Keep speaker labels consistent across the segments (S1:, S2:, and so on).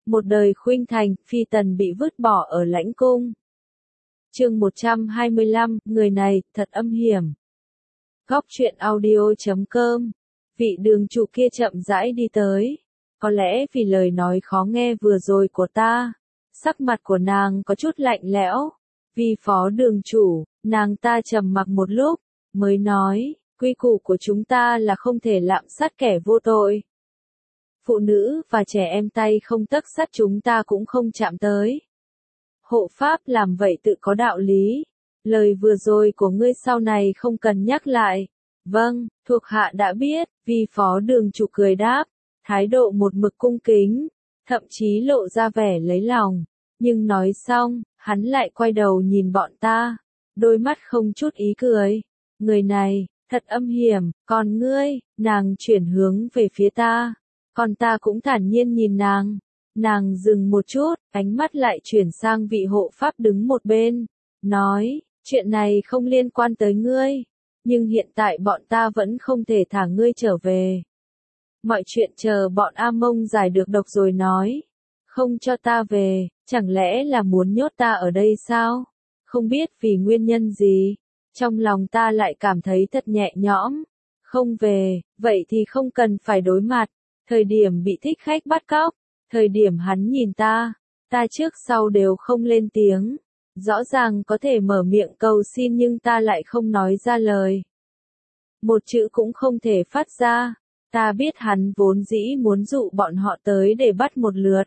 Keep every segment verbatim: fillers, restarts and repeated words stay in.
S1: Một đời khuynh thành, phi tần bị vứt bỏ ở lãnh cung. Chương một trăm hai mươi lăm, người này, thật âm hiểm. Góc truyện audio chấm com. Vị đường chủ kia chậm rãi đi tới. Có lẽ vì lời nói khó nghe vừa rồi của ta, sắc mặt của nàng có chút lạnh lẽo. Vì phó đường chủ, nàng ta trầm mặc một lúc, mới nói, quy củ của chúng ta là không thể lạm sát kẻ vô tội. Phụ nữ và trẻ em tay không tấc sắt chúng ta cũng không chạm tới. Hộ pháp làm vậy tự có đạo lý. Lời vừa rồi của ngươi sau này không cần nhắc lại. Vâng, thuộc hạ đã biết, vì phó đường chủ cười đáp, thái độ một mực cung kính, thậm chí lộ ra vẻ lấy lòng. Nhưng nói xong, hắn lại quay đầu nhìn bọn ta, đôi mắt không chút ý cười. Người này, thật âm hiểm, còn ngươi, nàng chuyển hướng về phía ta. Còn ta cũng thản nhiên nhìn nàng. Nàng dừng một chút, ánh mắt lại chuyển sang vị hộ pháp đứng một bên. Nói, chuyện này không liên quan tới ngươi. Nhưng hiện tại bọn ta vẫn không thể thả ngươi trở về. Mọi chuyện chờ bọn A Mông giải được độc rồi nói. Không cho ta về, chẳng lẽ là muốn nhốt ta ở đây sao? Không biết vì nguyên nhân gì. Trong lòng ta lại cảm thấy thật nhẹ nhõm. Không về, vậy thì không cần phải đối mặt. Thời điểm bị thích khách bắt cóc, thời điểm hắn nhìn ta, ta trước sau đều không lên tiếng. Rõ ràng có thể mở miệng cầu xin nhưng ta lại không nói ra lời. Một chữ cũng không thể phát ra. Ta biết hắn vốn dĩ muốn dụ bọn họ tới để bắt một lượt.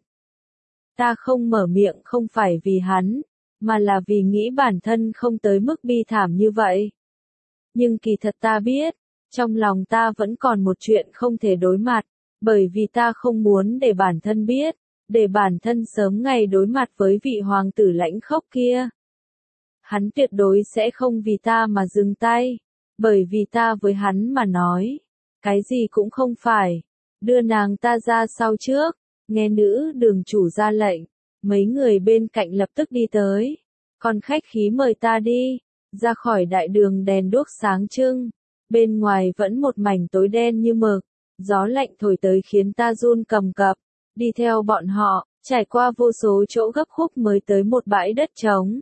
S1: Ta không mở miệng không phải vì hắn, mà là vì nghĩ bản thân không tới mức bi thảm như vậy. Nhưng kỳ thật ta biết, trong lòng ta vẫn còn một chuyện không thể đối mặt. Bởi vì ta không muốn để bản thân biết, để bản thân sớm ngày đối mặt với vị hoàng tử lãnh khốc kia. Hắn tuyệt đối sẽ không vì ta mà dừng tay, bởi vì ta với hắn mà nói, cái gì cũng không phải. Đưa nàng ta ra sau trước, nghe nữ đường chủ ra lệnh, mấy người bên cạnh lập tức đi tới. Còn khách khí mời ta đi, ra khỏi đại đường đèn đuốc sáng trưng, bên ngoài vẫn một mảnh tối đen như mực. Gió lạnh thổi tới khiến ta run cầm cập, đi theo bọn họ, trải qua vô số chỗ gấp khúc mới tới một bãi đất trống.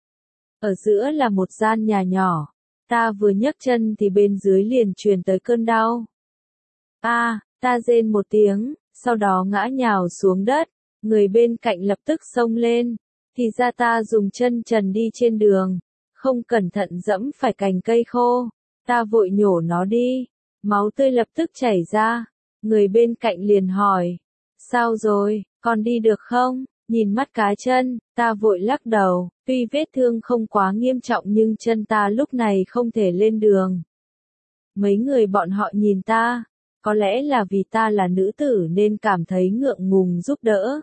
S1: Ở giữa là một gian nhà nhỏ, ta vừa nhấc chân thì bên dưới liền truyền tới cơn đau. A, à, ta rên một tiếng, sau đó ngã nhào xuống đất, người bên cạnh lập tức xông lên, thì ra ta dùng chân trần đi trên đường, không cẩn thận dẫm phải cành cây khô, ta vội nhổ nó đi. Máu tươi lập tức chảy ra, người bên cạnh liền hỏi, sao rồi, còn đi được không? Nhìn mắt cá chân, ta vội lắc đầu, tuy vết thương không quá nghiêm trọng nhưng chân ta lúc này không thể lên đường. Mấy người bọn họ nhìn ta, có lẽ là vì ta là nữ tử nên cảm thấy ngượng ngùng giúp đỡ.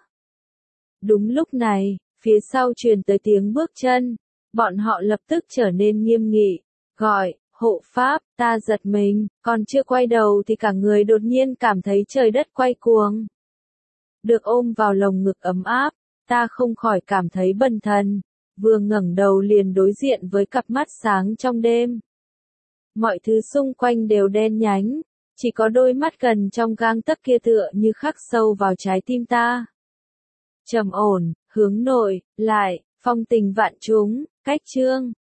S1: Đúng lúc này, phía sau truyền tới tiếng bước chân, bọn họ lập tức trở nên nghiêm nghị, gọi, hộ pháp, ta giật mình, còn chưa quay đầu thì cả người đột nhiên cảm thấy trời đất quay cuồng. Được ôm vào lồng ngực ấm áp, ta không khỏi cảm thấy bần thần, vừa ngẩng đầu liền đối diện với cặp mắt sáng trong đêm. Mọi thứ xung quanh đều đen nhánh, chỉ có đôi mắt gần trong gang tấc kia tựa như khắc sâu vào trái tim ta. Trầm ổn, hướng nội, lại, phong tình vạn trúng, cách chương.